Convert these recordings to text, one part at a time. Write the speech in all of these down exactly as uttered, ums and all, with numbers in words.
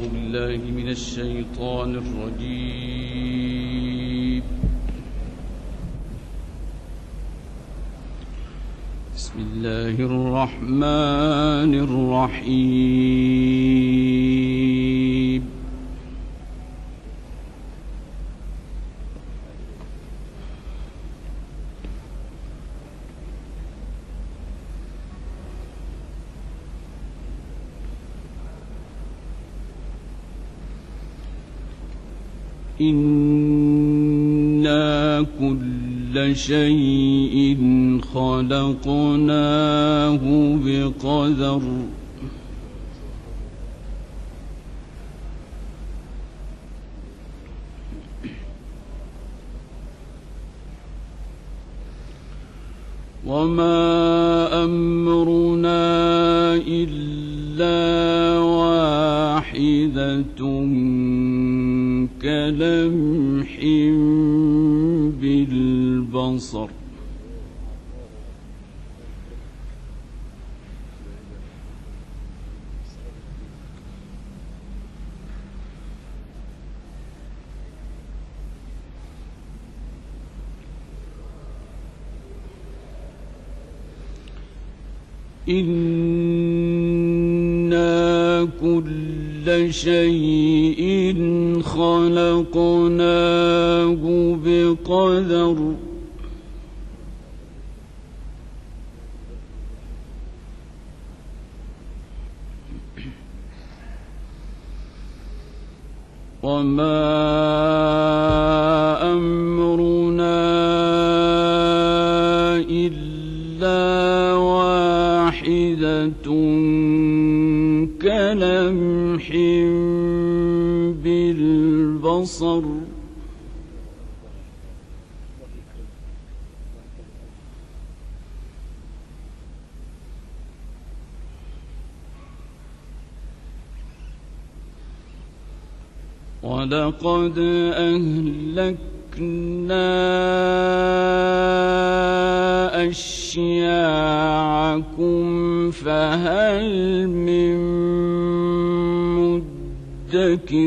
بالله من الشيطان الرجيم. بسم الله الرحمن الرحيم. إنا كل شيء خلقناه بقدر وما أمرنا إلا واحدة كلمح بالبصر إنا كل شيء خلقناه بقدر وما أمرنا إلا واحدة كلمح بالبصر ولقد أهلكنا أشياعكم فهل من مدكر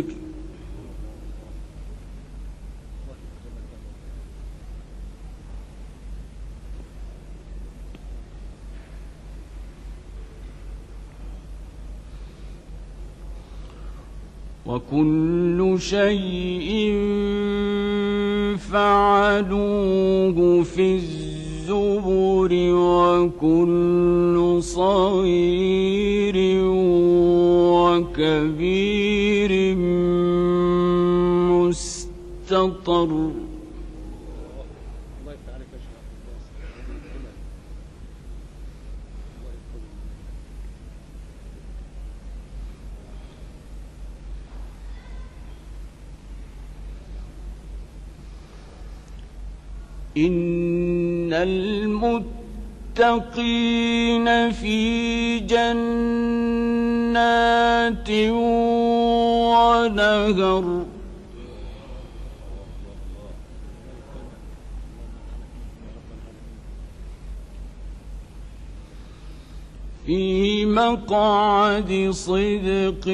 وكل شيء فعلوه في الزبر وكل صغير وكبير مستطر إن المتقين في جنات ونهر في مقعد صدق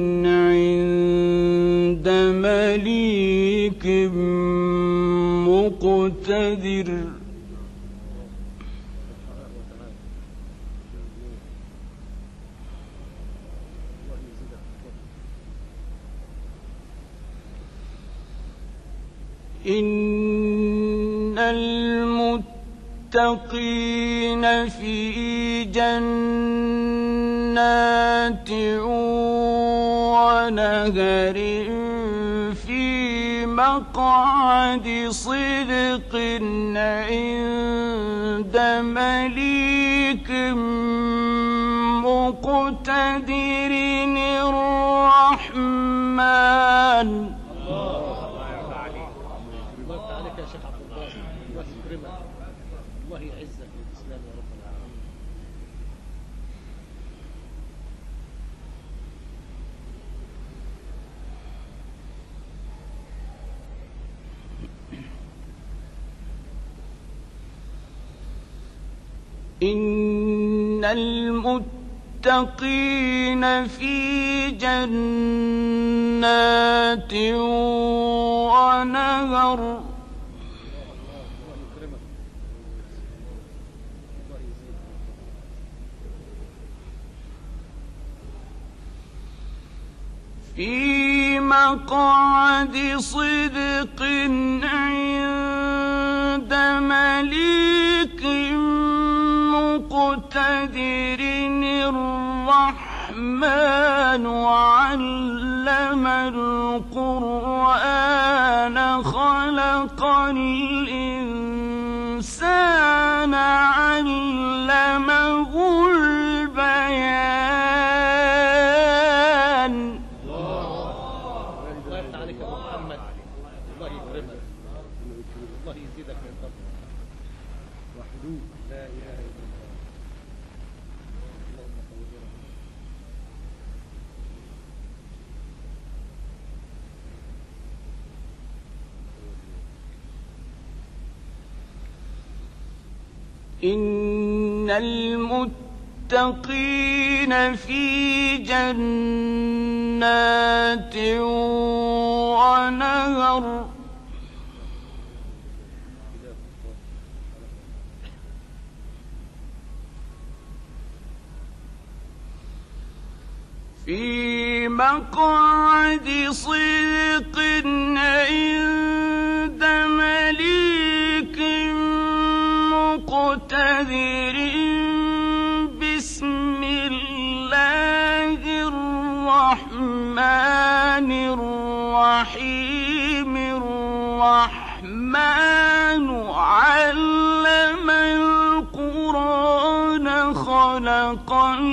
عند مليك مقتدر إن المتقين في جنات ونهر في مقعد صدق عند مليك مقتدر الرحمن. الله يعزك بالإسلام يا رب العالمين. إن المتقين المتقين في جنات ونهر في مقعد صدق عند مليك مقتدر الرحمن علم القرآن خلق الإنسان علمه البيان. الله يفتح عليك يا ابو محمد، الله يكرمك، الله يزيدك من فضله. وحدوه لا اله الا الله. اللهم صل إن المتقين في جنات ونهر في مقعد صدق عند مليك مقتدر. بسم الله الرحمن الرحيم. الرحمن علم القرآن خلق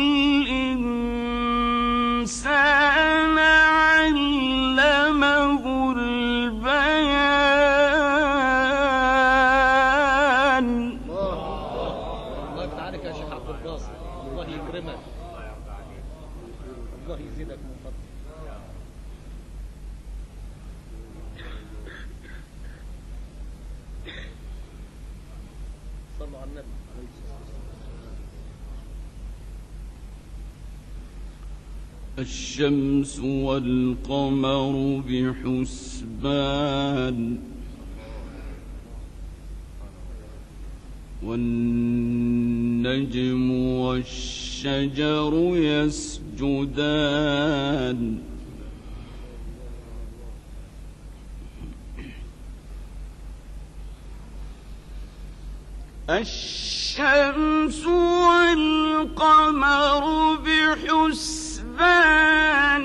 الإنسان علمه البيان. الله يفتح عليك يا شيخ عبد الباسط، الله يكرمك، الله يزيدك من فضله. صلوا على النبي. الشمس والقمر بحسبان والنجم والشجر يسجدان. الشمس والقمر بحسبان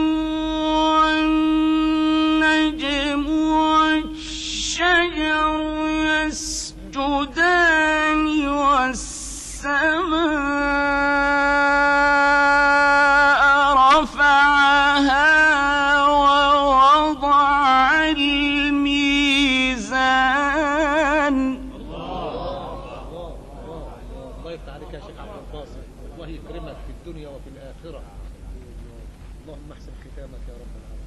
والنجم والشجر يسجدان والسماء رفعها ووضع الميزان. الله يفتح عليك يا شيخ عبد الباسط، الله يكرمك في الدنيا وفي الآخرة. اللهم احسن ختامك يا رب العالمين.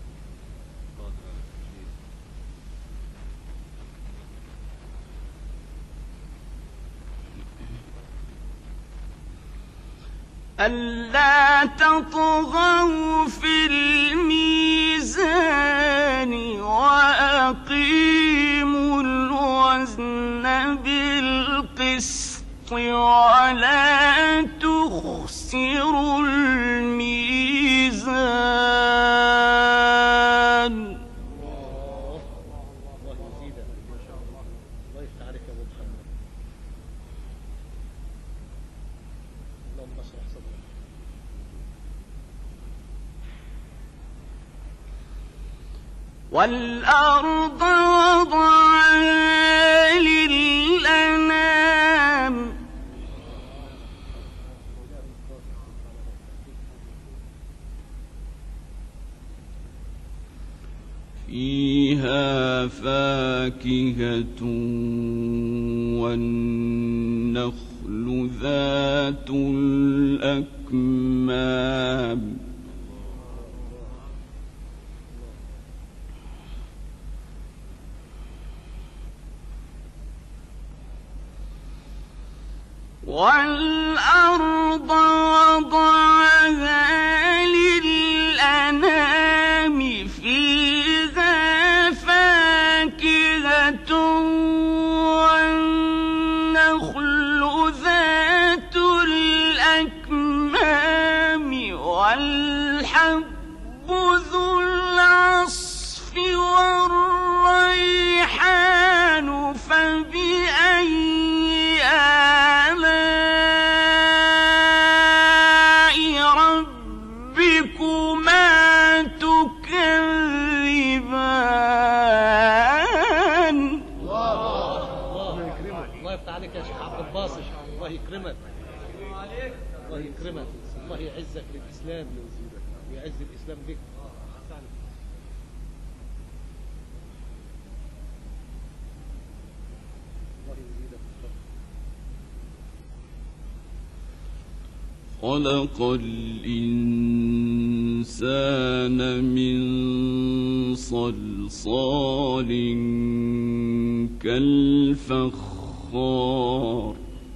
ألا تطغوا في الميزان وأقيموا الوزن بالقسط ولا تخسروا الميزان. الله الله يزيدك ما شاء الله، الله يفتح عليك يا ابو محمد. اللهم اشرح صدرك. والأرض وضعها للأنام فيها فاكهة والنخل ذات الأكمام والأرض الحب ذو العصف والريحان فبأي آلاء ربكما تكذبان. الله يكرمك. الله يفتح عليك يا شيخ عبد الباسط. الله يكرمك. الله يكرمك. الله يعزك للإسلام ويعز الإسلام بك. الله يزيدك. خلق الإنسان من صلصال كالفخار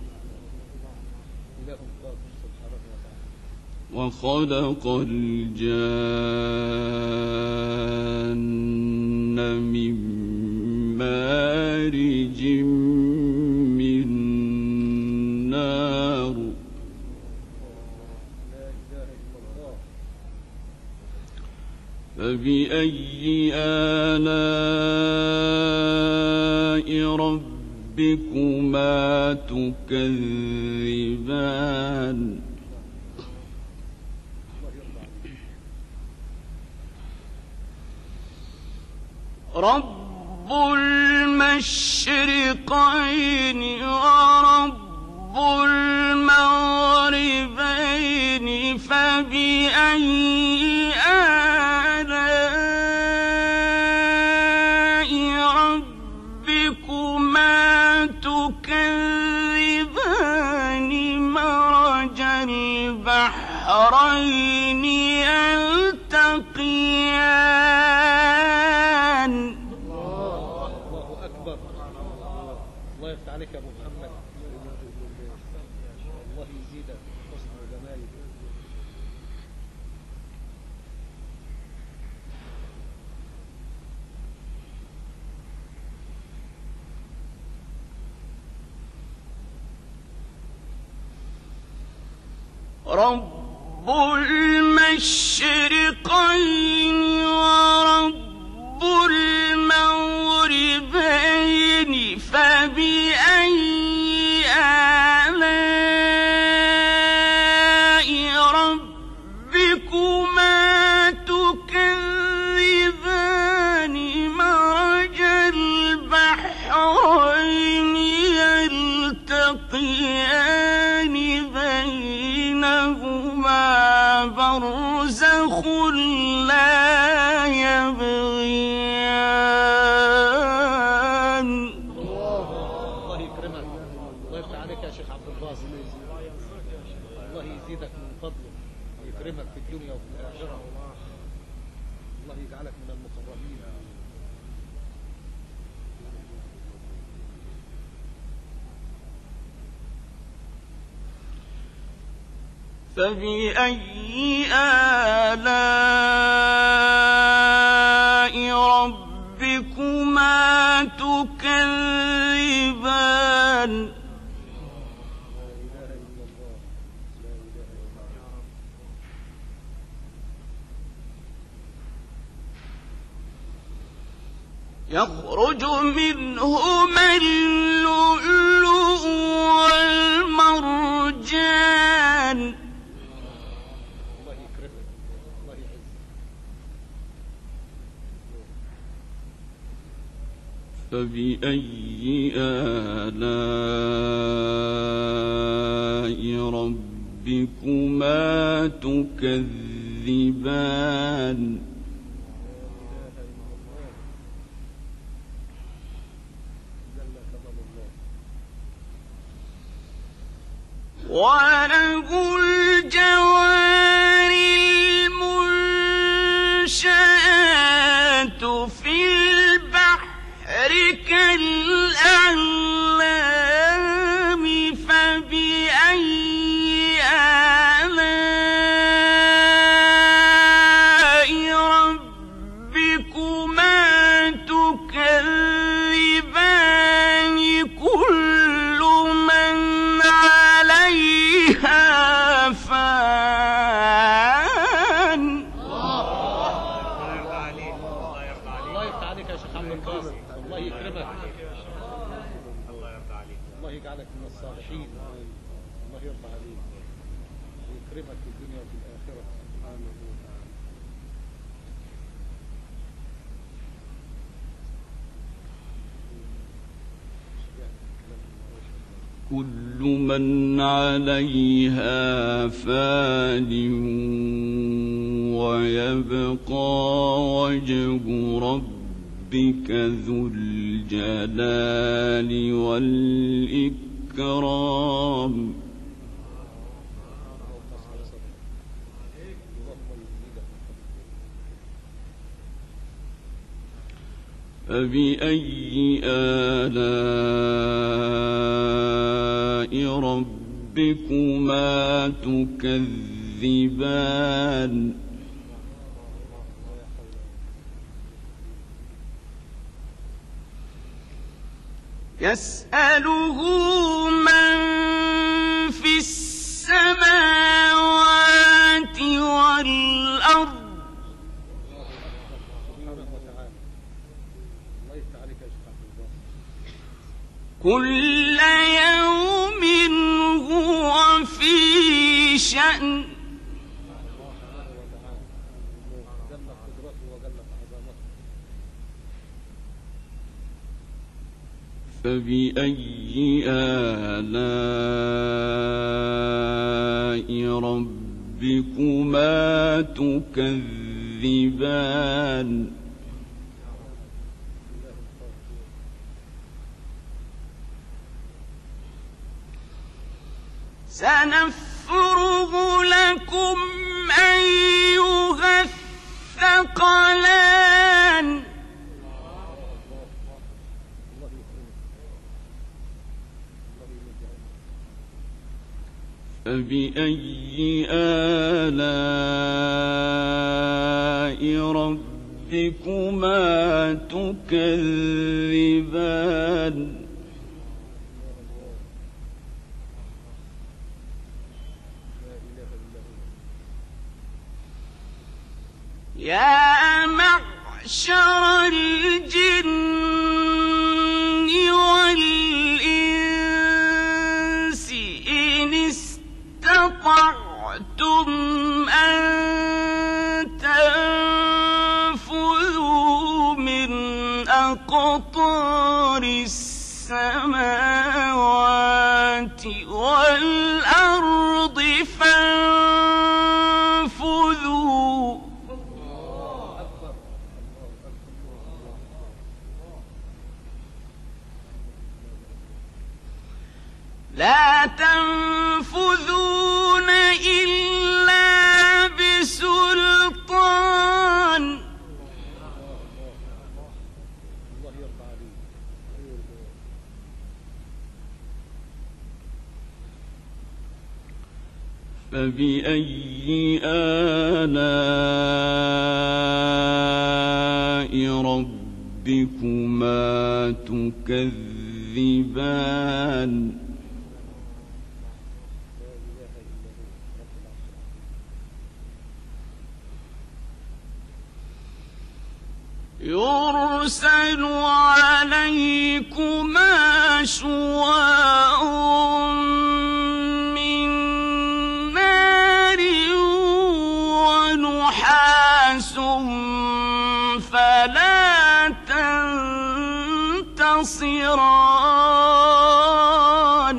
وخلق الجان من مارج من نار فبأي آلاء ربكما تكذبان. رب المشرقين ورب المغربين فبأي آلاء ربكما تكذبان. مرج البحرين يلتقيان. الله أكبر. الله يفتح عليك يا أبو محمد. الله يزيدك حسن وجمالك. رب المشرقين ورب المغربين فبأي آلاء ربكما تكذبان. مرج البحرين يلتقيان بينهما برزخ لا يبغيان. الله يكرمك. الله يفتح عليك يا شيخ عبد الباسط. الله يزيدك من فضله ويكرمك في الدنيا وفي الآخرة. الله يجعلك من المقربين. فبأي آلاء ربكما تكذبان. يخرج منهما اللؤلؤ والمرجان. الله يكرمك. الله يعزك. فبأي آلاء ربكما تكذبان. وله الجوار المنشآت في البحر كالأعلام فبأي آلاء ربكما تكذبان. كل من عليها يكرمك في الدنيا وفي الآخرة. سبحانه وتعالى. كل من عليها فان ويبقى وجه ربك ذو الجلال والإكرام. فبأي آلاء ربكما تكذبان. يسأله من في السماوات والأرض كل يوم هو في شأن. فبأي آلاء ربكما تكذبان. سنفرغ لكم أيها الثقلان. فبأي آلاء ربكما تكذبان. يا معشر الجن والإنس إن استطعتم أن تنفذوا من أقطار السماوات والأرض فانفذوا. لا تنفذون إلا بسلطان. فبأي آلاء ربكما تكذبان. يرسل عليكما شواظ من نار ونحاس فلا تنتصران.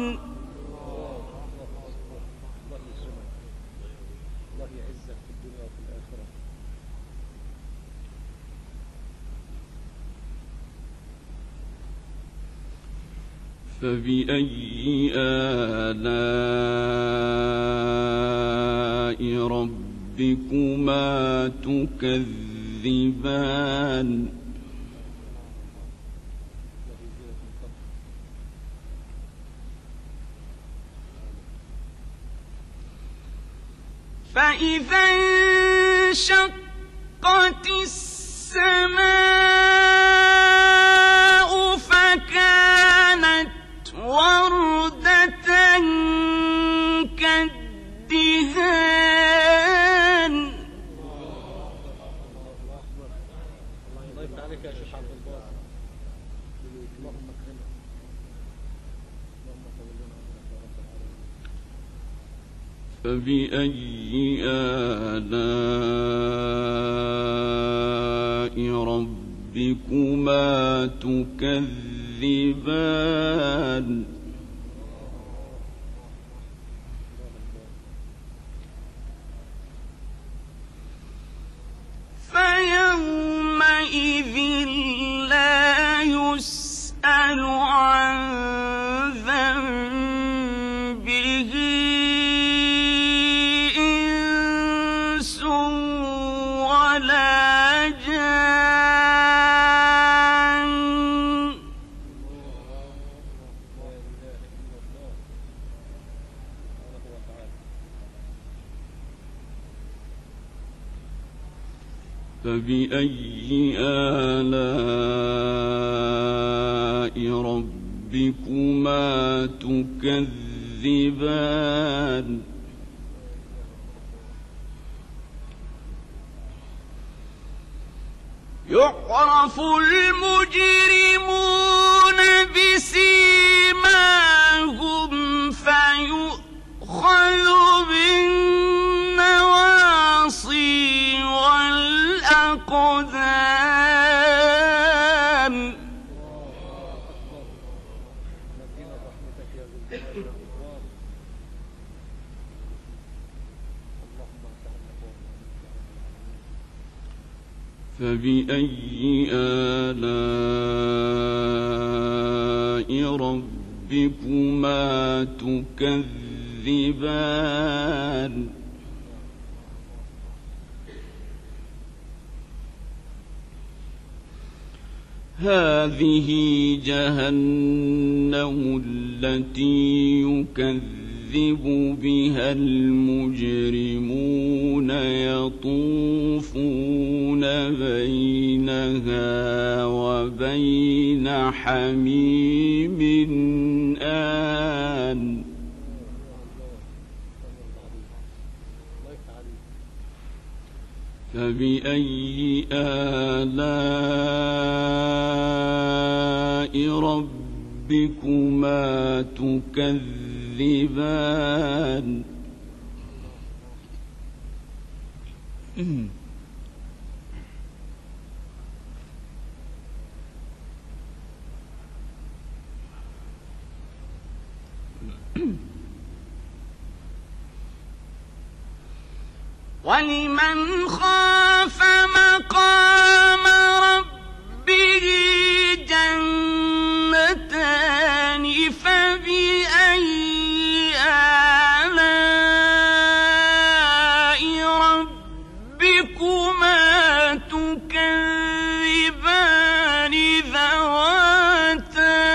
فبأي آلاء ربكما تكذبان. فإذا انشقت السماء فكانت وردة كالدهان. الله يفتح عليك يا شيخ عبد الباسط. اللهم اكرمك. اللهم طول لنا عمرك يا رب العالمين. فبأي آلاء ربكما تكذبان فيومئذ لا يسأل عن ذنبه إنس ولا جان فبأي آلاء ربكما تكذبان يعرف المجرمون بسيماهم فيؤخذ بالنواصي والأقدام فبأي آلاء ربكما تكذبان هذه جهنم التي يكذب بها المجرمون يطوفون بينها وبين حميم آن فبأي آلاء ربكما تكذبان ولمن خاف مقام ربه جنتان فبأي آلاء ربكما تكذبان ذواتا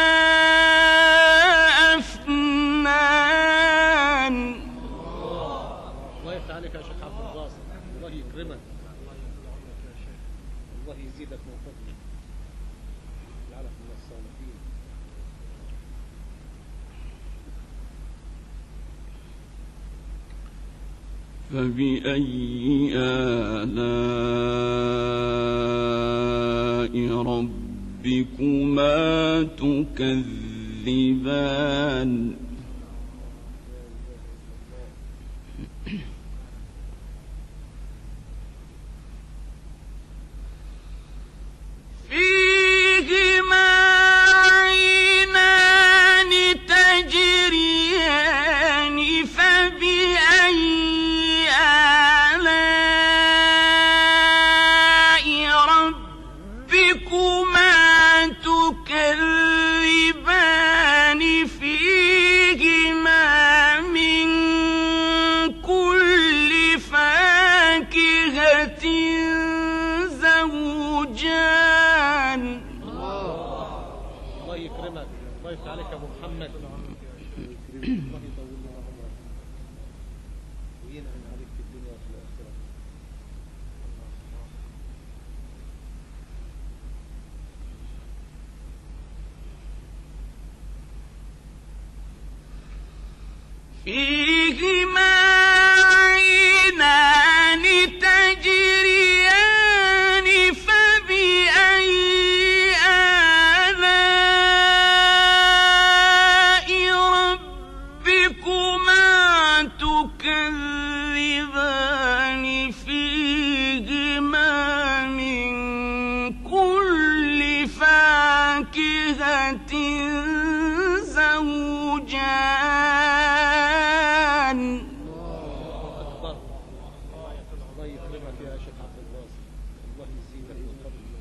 أفنان الله يفتح عليك يا شيخ عبد الباسط، الله يكرمك، الله يزيدك من فضله، يجعلك من الصالحين. فبأي آلاء ربكما تكذبان فيهما عينان تجريان فبأي آلاء ربكما تكذبان فيهما من كل فاكهة زوجان. الله يكرمك، الله يفتح عليك يا ابو محمد، الله يطول لنا عمرك وينعم عليك في الدنيا وفي الاخره. فيهما عينان تجريان فبأي آلاء ربكما تكذبان تكذبان فيهما من كل فاكهة زوجان. الله أكبر. الله يكرمك يا شيخ عبد الباسط، الله يزيدك من فضله.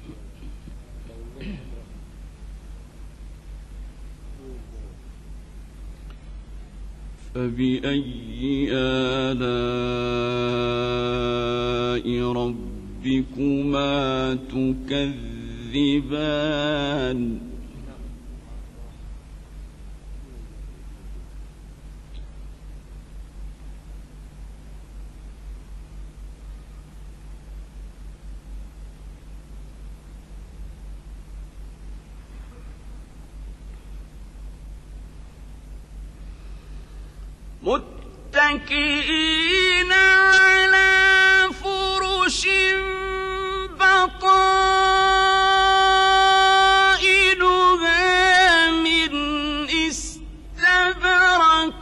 فبأي آلاء ربكما تكذبان. متكئين على فرش بطائنها من استبرق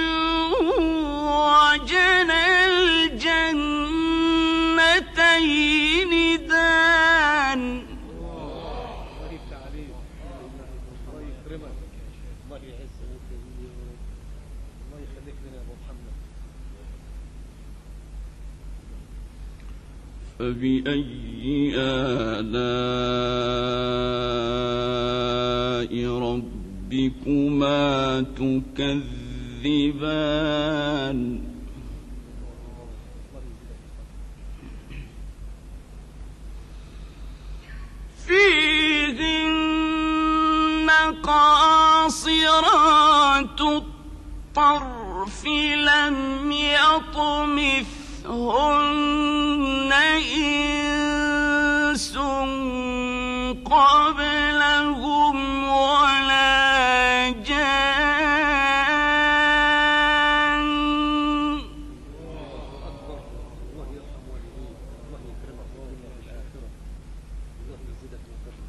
وجنى الجنتين دان. الله يفتح عليك، الله يكرمك، الله يعزك، الله يخليك لنا يا ابو محمد. فبأي آلاء ربكما تكذبان. فيهن قاصرات الطرف لم يطمثهن إنس قبلهم ولا جان. الله يرحم والديك، الله يكرمك في الدنيا وفي الآخرة، الله يزيدك من فضله.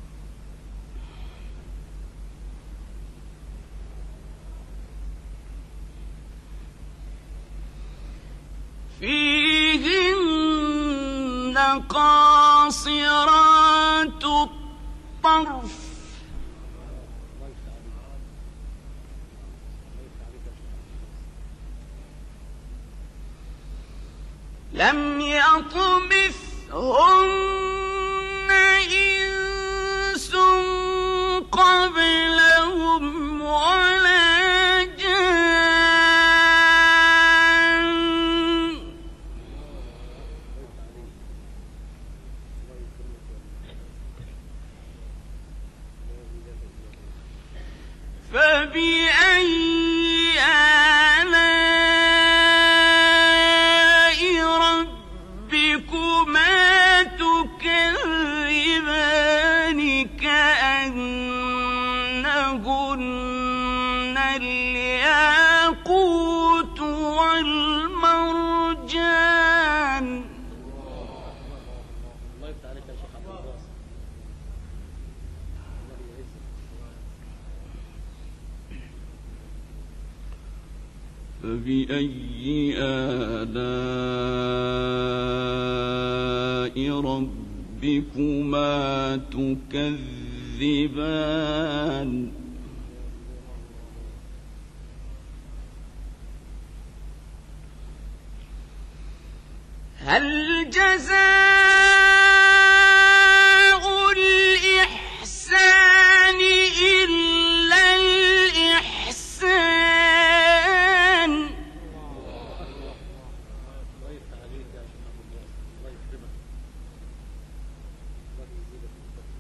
فيهن قاصرات الطرف الله يفتح عليك، الله يفتح عليك يا شيخ. لم يطمثهن إنس قبلهم ولا جان. فبأي آلاء ربكما تكذبان كأنهن الياقوت والمرجان. الله يفتح عليك يا شيخ عبد الباسط، الله يعزك. فبأي آلاء ربكما تكذبان. هل جزاء الإحسان إلا الإحسان. الله يفتح عليك يا شيخ عبد الباسط، الله يكرمك، الله يزيدك من فضله.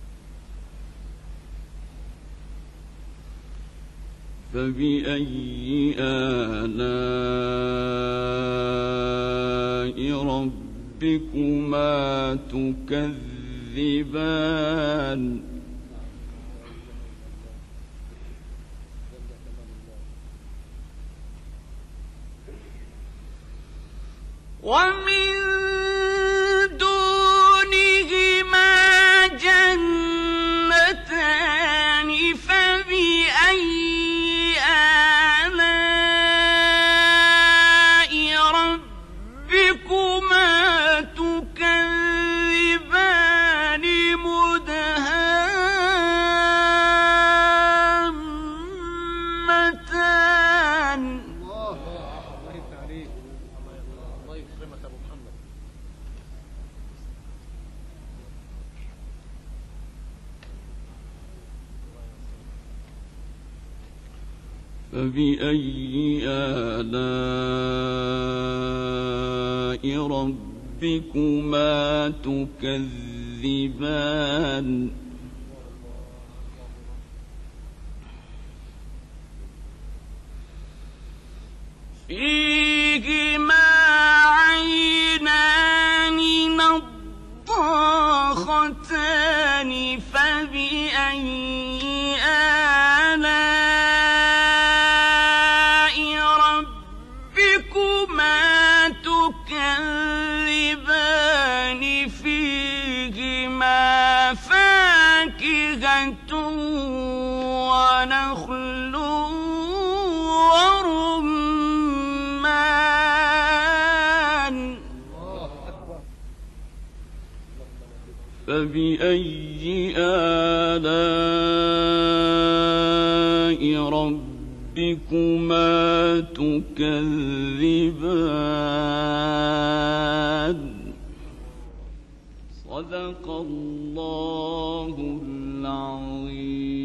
فبأي آلاء ربكما تكذبان. ومن دونهما جنتان فبأي آلاء الله يكرمك أبو محمد. فبأي آلاء ربكما تكذبان فيهما عينان نضاختان فبأي آلاء ربكما تكذبان فيهما فاكهة ونخل فبأي آلاء ربكما تكذبان صدق الله العظيم.